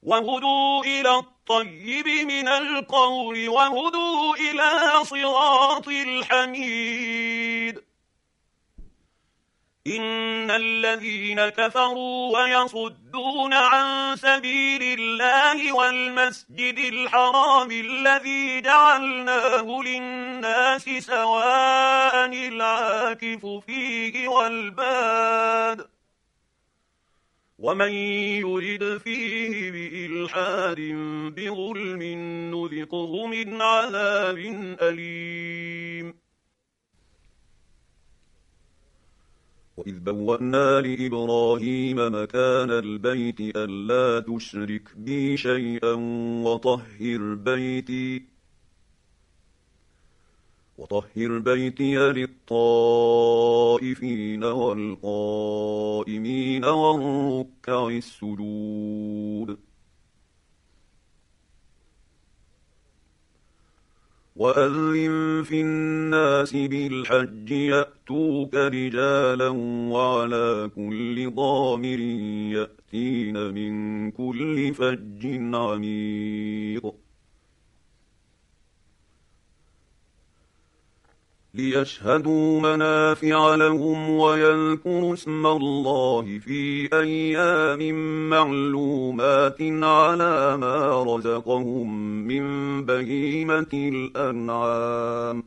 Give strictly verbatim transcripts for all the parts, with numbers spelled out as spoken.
وهدوا إلى الطيب من القول وهدوا إلى صراط الحميد. إن الذين كفروا ويصدون عن سبيل الله والمسجد الحرام الذي جعلناه للناس سواء العاكف فيه والباد ومن يرد فيه بإلحاد بظلم نذقه من عذاب أليم. وإذ بوأنا لإبراهيم مكان البيت ألا تشرك بي شيئا وطهر بيتي وطهر بيتي للطائفين والقائمين والركع السجود. وأذن في الناس بالحج يأتوك رجالا وعلى كل ضامر يأتين من كل فج عميق ليشهدوا منافع لهم ويذكروا اسم الله في أيام معلومات على ما رزقهم من بهيمة الأنعام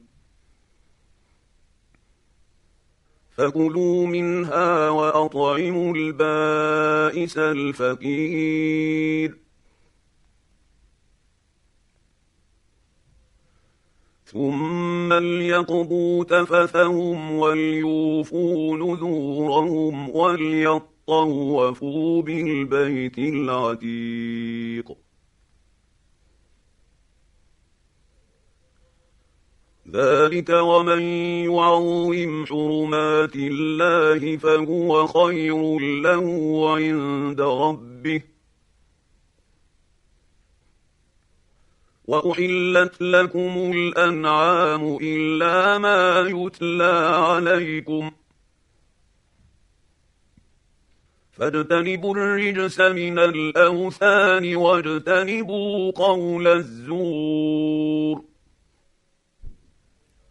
فكلوا منها وأطعموا البائس الفقير ثم ليقضوا تفثهم وليوفوا نذورهم وليطوفوا بالبيت العتيق. ذلك ومن يعظم حرمات الله فهو خير له عند ربه. وأحلت لكم الأنعام إلا ما يتلى عليكم فاجتنبوا الرجس من الأوثان واجتنبوا قول الزور